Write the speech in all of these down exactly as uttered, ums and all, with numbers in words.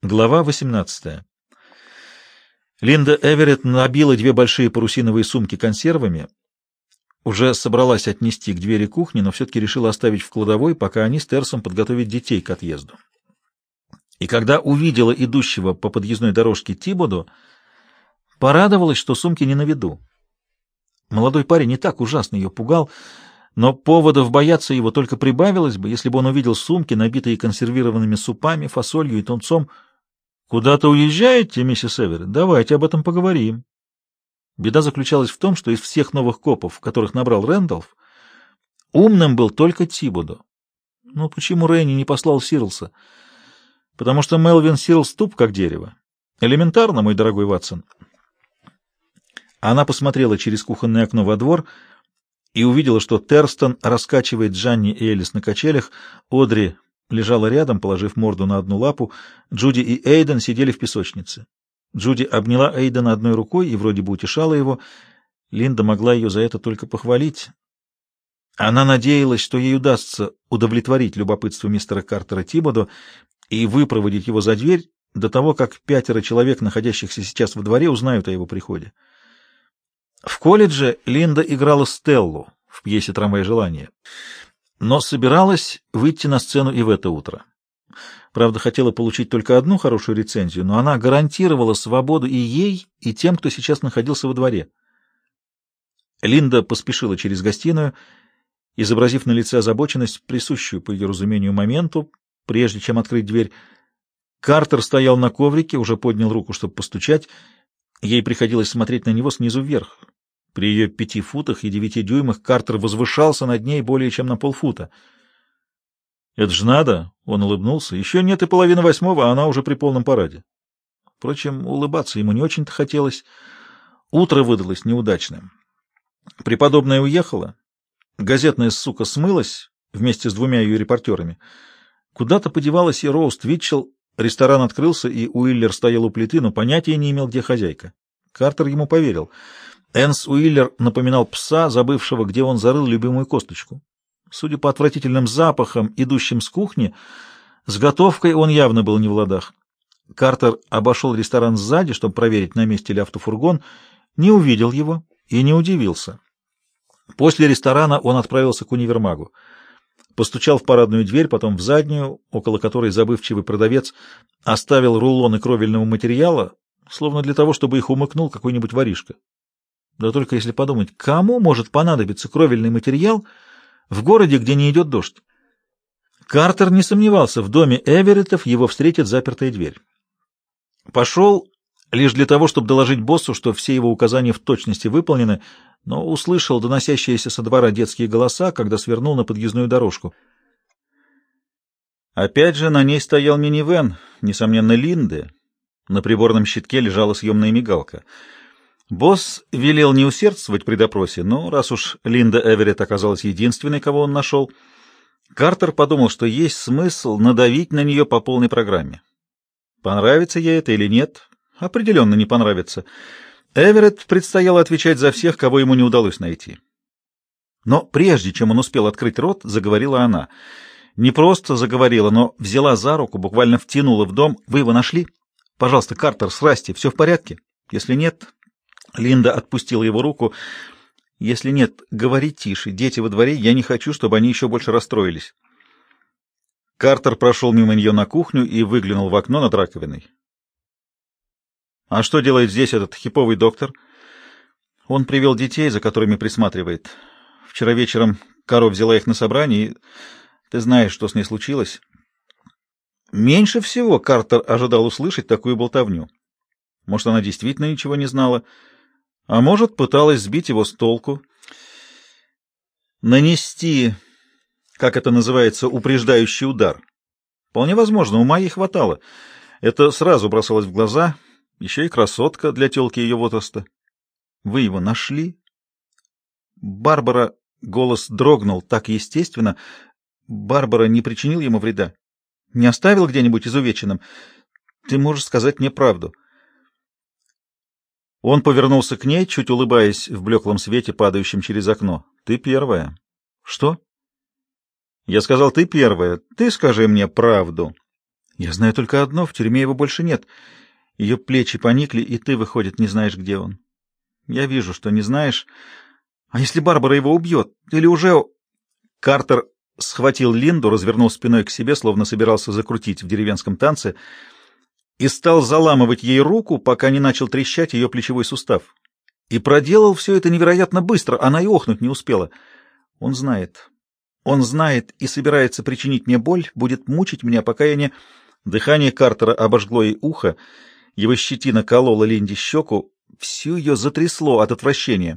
Глава восемнадцатая. Линда Эверетт набила две большие парусиновые сумки консервами, уже собралась отнести к двери кухни, но все-таки решила оставить в кладовой, пока они с Терсом подготовят детей к отъезду. И когда увидела идущего по подъездной дорожке Тибоду, порадовалась, что сумки не на виду. Молодой парень не так ужасно ее пугал, но поводов бояться его только прибавилось бы, если бы он увидел сумки, набитые консервированными супами, фасолью и тунцом. «Куда-то уезжаете, миссис Эверетт? Давайте об этом поговорим». Беда заключалась в том, что из всех новых копов, которых набрал Рэндалф, умным был только Тибодо. Ну, почему Ренни не послал Сирлса? Потому что Мелвин Сирлс туп, как дерево. Элементарно, мой дорогой Ватсон. Она посмотрела через кухонное окно во двор и увидела, что Терстон раскачивает Джанни и Элис на качелях, Одри лежала рядом, положив морду на одну лапу, Джуди и Эйден сидели в песочнице. Джуди обняла Эйдена одной рукой и вроде бы утешала его. Линда могла ее за это только похвалить. Она надеялась, что ей удастся удовлетворить любопытство мистера Картера Тибодо и выпроводить его за дверь до того, как пятеро человек, находящихся сейчас во дворе, узнают о его приходе. В колледже Линда играла Стеллу в пьесе «Трамвай желания», но собиралась выйти на сцену и в это утро. Правда, хотела получить только одну хорошую рецензию, но она гарантировала свободу и ей, и тем, кто сейчас находился во дворе. Линда поспешила через гостиную, изобразив на лице озабоченность, присущую, по ее разумению, моменту, прежде чем открыть дверь. Картер стоял на коврике, уже поднял руку, чтобы постучать. Ей приходилось смотреть на него снизу вверх. При ее пяти футах и девяти дюймах Картер возвышался над ней более чем на полфута. «Это ж надо!» — он улыбнулся. «Еще нет и половины восьмого, а она уже при полном параде». Впрочем, улыбаться ему не очень-то хотелось. Утро выдалось неудачным. Преподобная уехала. Газетная сука смылась вместе с двумя ее репортерами. Куда-то подевалась и Роуст Витчелл. Ресторан открылся, и Уиллер стоял у плиты, но понятия не имел, где хозяйка. Картер ему поверил. Энс Уиллер напоминал пса, забывшего, где он зарыл любимую косточку. Судя по отвратительным запахам, идущим с кухни, с готовкой он явно был не в ладах. Картер обошел ресторан сзади, чтобы проверить, на месте ли автофургон, не увидел его и не удивился. После ресторана он отправился к универмагу. Постучал в парадную дверь, потом в заднюю, около которой забывчивый продавец оставил рулоны кровельного материала, словно для того, чтобы их умыкнул какой-нибудь воришка. Да только если подумать, кому может понадобиться кровельный материал в городе, где не идет дождь? Картер не сомневался, в доме Эвереттов его встретит запертая дверь. Пошел лишь для того, чтобы доложить боссу, что все его указания в точности выполнены, но услышал доносящиеся со двора детские голоса, когда свернул на подъездную дорожку. Опять же на ней стоял минивэн, несомненно, Линды. На приборном щитке лежала съемная мигалка. Босс велел не усердствовать при допросе, но раз уж Линда Эверетт оказалась единственной, кого он нашел, Картер подумал, что есть смысл надавить на нее по полной программе. Понравится ей это или нет, определенно не понравится. Эверетт предстояло отвечать за всех, кого ему не удалось найти. Но прежде чем он успел открыть рот, заговорила она. Не просто заговорила, но взяла за руку, буквально втянула в дом. «Вы его нашли? Пожалуйста, Картер, срасьте, все в порядке? Если нет...» Линда отпустила его руку. «Если нет, говори тише. Дети во дворе, я не хочу, чтобы они еще больше расстроились». Картер прошел мимо нее на кухню и выглянул в окно над раковиной. «А что делает здесь этот хиповый доктор?» «Он привел детей, за которыми присматривает. Вчера вечером Каро взяла их на собрание, и ты знаешь, что с ней случилось». Меньше всего Картер ожидал услышать такую болтовню. Может, она действительно ничего не знала, а может, пыталась сбить его с толку. Нанести, как это называется, упреждающий удар. Вполне возможно, ума ей хватало. Это сразу бросалось в глаза. Еще и красотка для телки ее возраста. Вы его нашли? Барбара... Голос дрогнул так естественно. Барбара не причинил ему вреда? Не оставил где-нибудь изувеченным? Ты можешь сказать мне правду. Он повернулся к ней, чуть улыбаясь в блеклом свете, падающем через окно. «Ты первая». «Что?» «Я сказал, ты первая. Ты скажи мне правду». Я знаю только одно, в тюрьме его больше нет. Ее плечи поникли, и ты, выходит, не знаешь, где он. Я вижу, что не знаешь. А если Барбара его убьет? Или уже... Картер схватил Линду, развернул спиной к себе, словно собирался закрутить в деревенском танце, и стал заламывать ей руку, пока не начал трещать ее плечевой сустав. И проделал все это невероятно быстро, она и охнуть не успела. Он знает. Он знает и собирается причинить мне боль, будет мучить меня, пока я не... Дыхание Картера обожгло ей ухо, его щетина колола Линде щеку, всю ее затрясло от отвращения.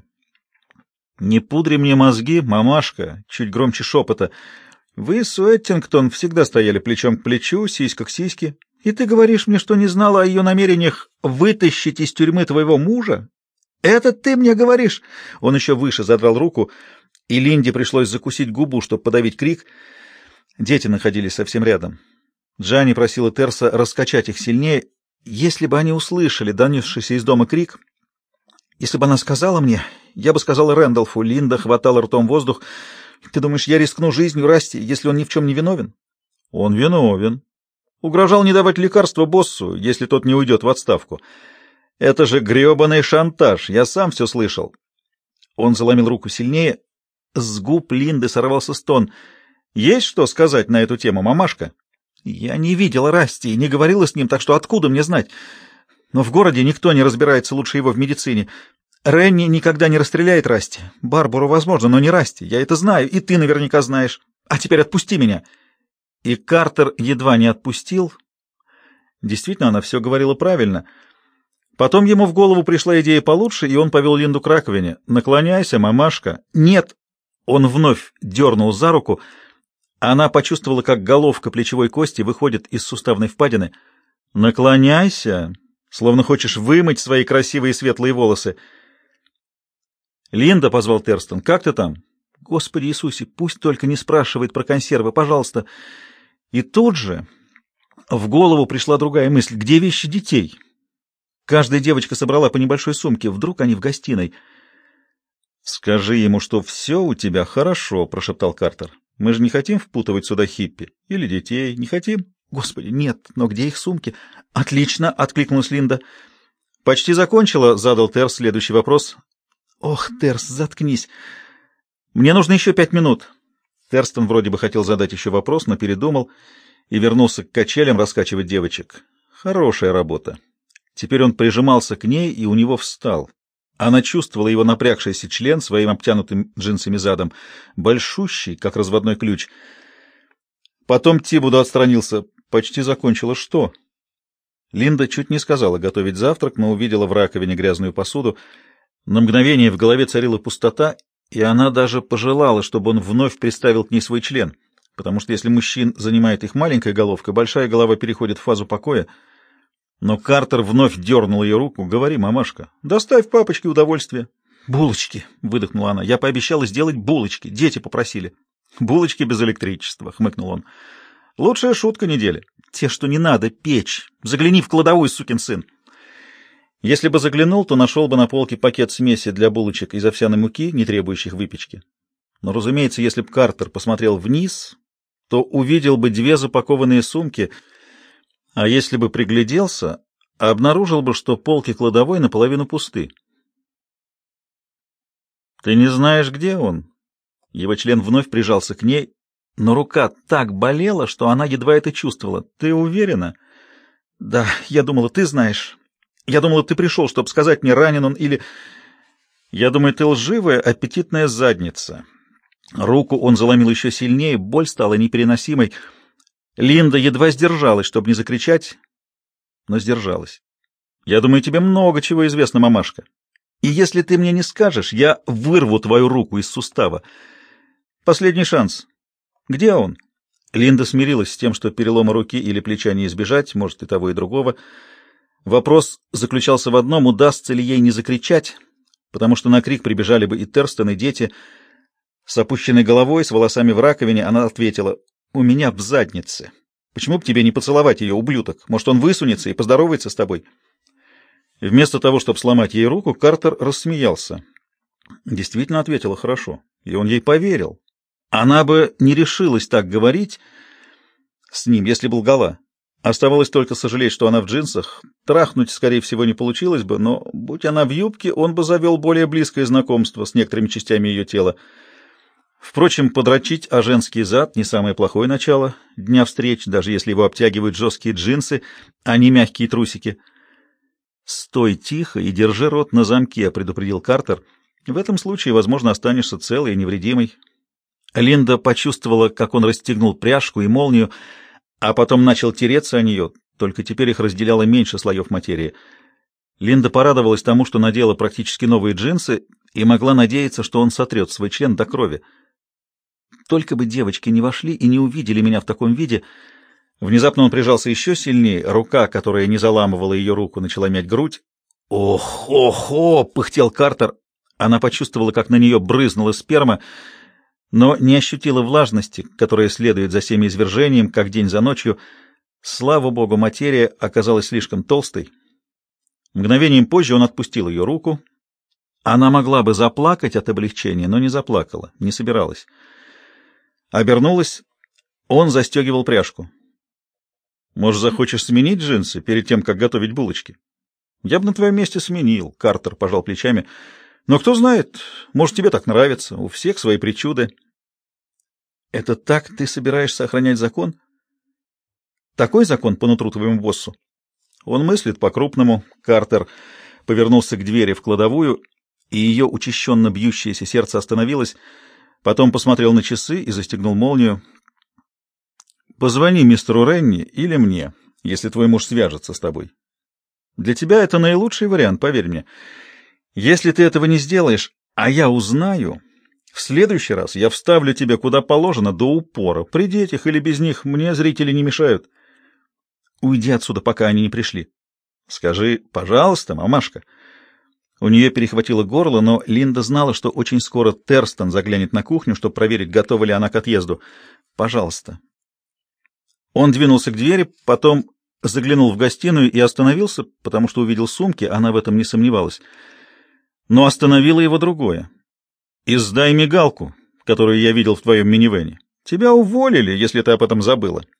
«Не пудри мне мозги, мамашка!» — чуть громче шепота. «Вы с Уэттингтон всегда стояли плечом к плечу, сиська к сиське, и ты говоришь мне, что не знала о ее намерениях вытащить из тюрьмы твоего мужа? Это ты мне говоришь?» Он еще выше задрал руку, и Линде пришлось закусить губу, чтобы подавить крик. Дети находились совсем рядом. Джанни просила Терса раскачать их сильнее. Если бы они услышали донесшийся из дома крик, если бы она сказала мне, я бы сказала Рэндалфу. Линда хватала ртом воздух. Ты думаешь, я рискну жизнью Расти, если он ни в чем не виновен? Он виновен. Угрожал не давать лекарства боссу, если тот не уйдет в отставку. Это же гребаный шантаж, я сам все слышал. Он заломил руку сильнее. С губ Линды сорвался стон. Есть что сказать на эту тему, мамашка? Я не видела Расти и не говорила с ним, так что откуда мне знать? Но в городе никто не разбирается лучше его в медицине. Ренни никогда не расстреляет Расти. Барбару, возможно, но не Расти. Я это знаю, и ты наверняка знаешь. А теперь отпусти меня. И Картер едва не отпустил. Действительно, она все говорила правильно. Потом ему в голову пришла идея получше, и он повел Линду к раковине. «Наклоняйся, мамашка». «Нет». Он вновь дернул за руку. Она почувствовала, как головка плечевой кости выходит из суставной впадины. «Наклоняйся», словно хочешь вымыть свои красивые светлые волосы. «Линда», — позвал Терстон, — «как ты там?» «Господи Иисусе, пусть только не спрашивает про консервы, пожалуйста». И тут же в голову пришла другая мысль. Где вещи детей? Каждая девочка собрала по небольшой сумке. Вдруг они в гостиной. «Скажи ему, что все у тебя хорошо», — прошептал Картер. «Мы же не хотим впутывать сюда хиппи. Или детей. Не хотим?» «Господи, нет, но где их сумки?» «Отлично», — откликнулась Линда. «Почти закончила», — задал Терс следующий вопрос. «Ох, Терс, заткнись. Мне нужно еще пять минут». Терстон вроде бы хотел задать еще вопрос, но передумал и вернулся к качелям раскачивать девочек. Хорошая работа. Теперь он прижимался к ней, и у него встал. Она чувствовала его напрягшийся член своим обтянутым джинсами задом, большущий, как разводной ключ. Потом Тибуду отстранился. Почти закончила что? Линда чуть не сказала готовить завтрак, но увидела в раковине грязную посуду. На мгновение в голове царила пустота, и она даже пожелала, чтобы он вновь приставил к ней свой член, потому что если мужчин занимает их маленькая головка, большая голова переходит в фазу покоя. Но Картер вновь дернул ее руку. «Говори, мамашка, доставь папочке удовольствие». «Булочки», — выдохнула она. «Я пообещала сделать булочки. Дети попросили». «Булочки без электричества», — хмыкнул он. «Лучшая шутка недели. Те, что не надо печь. Загляни в кладовую, сукин сын». Если бы заглянул, то нашел бы на полке пакет смеси для булочек из овсяной муки, не требующих выпечки. Но, разумеется, если бы Картер посмотрел вниз, то увидел бы две запакованные сумки, а если бы пригляделся, обнаружил бы, что полки кладовой наполовину пусты. «Ты не знаешь, где он?» Его член вновь прижался к ней, но рука так болела, что она едва это чувствовала. «Ты уверена?» «Да, я думала, ты знаешь. Я думала, ты пришел, чтобы сказать мне, ранен он или...» «Я думаю, ты лживая, аппетитная задница». Руку он заломил еще сильнее, боль стала непереносимой. Линда едва сдержалась, чтобы не закричать, но сдержалась. «Я думаю, тебе много чего известно, мамашка. И если ты мне не скажешь, я вырву твою руку из сустава. Последний шанс. Где он?» Линда смирилась с тем, что перелома руки или плеча не избежать, может, и того, и другого. Вопрос заключался в одном: удастся ли ей не закричать, потому что на крик прибежали бы и Терстон, и дети. С опущенной головой, с волосами в раковине, она ответила: «У меня в заднице. Почему бы тебе не поцеловать ее, ублюдок? Может, он высунется и поздоровается с тобой?» Вместо того, чтобы сломать ей руку, Картер рассмеялся. Действительно ответила хорошо, и он ей поверил. Она бы не решилась так говорить с ним, если бы лгала. Оставалось только сожалеть, что она в джинсах. Трахнуть, скорее всего, не получилось бы, но, будь она в юбке, он бы завел более близкое знакомство с некоторыми частями ее тела. Впрочем, подрочить о женский зад — не самое плохое начало дня встреч, даже если его обтягивают жесткие джинсы, а не мягкие трусики. «Стой тихо и держи рот на замке», — предупредил Картер. «В этом случае, возможно, останешься целой и невредимой». Линда почувствовала, как он расстегнул пряжку и молнию, а потом начал тереться о нее, только теперь их разделяло меньше слоев материи. Линда порадовалась тому, что надела практически новые джинсы, и могла надеяться, что он сотрет свой член до крови. Только бы девочки не вошли и не увидели меня в таком виде. Внезапно он прижался еще сильнее, рука, которая не заламывала ее руку, начала мять грудь. «Ох, ох, ох!» — пыхтел Картер. Она почувствовала, как на нее брызнула сперма, но не ощутила влажности, которая следует за семяизвержением, как день за ночью. Слава богу, материя оказалась слишком толстой. Мгновением позже он отпустил ее руку. Она могла бы заплакать от облегчения, но не заплакала, не собиралась. Обернулась, он застегивал пряжку. «Может, захочешь сменить джинсы перед тем, как готовить булочки?» «Я бы на твоем месте сменил», — Картер пожал плечами. «Но кто знает, может, тебе так нравится, у всех свои причуды». «Это так ты собираешься охранять закон?» «Такой закон по нутру твоему боссу?» Он мыслит по-крупному. Картер повернулся к двери в кладовую, и ее учащенно бьющееся сердце остановилось. Потом посмотрел на часы и застегнул молнию. «Позвони мистеру Ренни или мне, если твой муж свяжется с тобой. Для тебя это наилучший вариант, поверь мне. Если ты этого не сделаешь, а я узнаю, в следующий раз я вставлю тебе куда положено до упора. При детях или без них мне зрители не мешают. Уйди отсюда, пока они не пришли. Скажи, пожалуйста, мамашка». У нее перехватило горло, но Линда знала, что очень скоро Терстон заглянет на кухню, чтобы проверить, готова ли она к отъезду. «Пожалуйста». Он двинулся к двери, потом заглянул в гостиную и остановился, потому что увидел сумки, она в этом не сомневалась. Но остановило его другое. «Издай мигалку, которую я видел в твоем минивэне. Тебя уволили, если ты об этом забыла».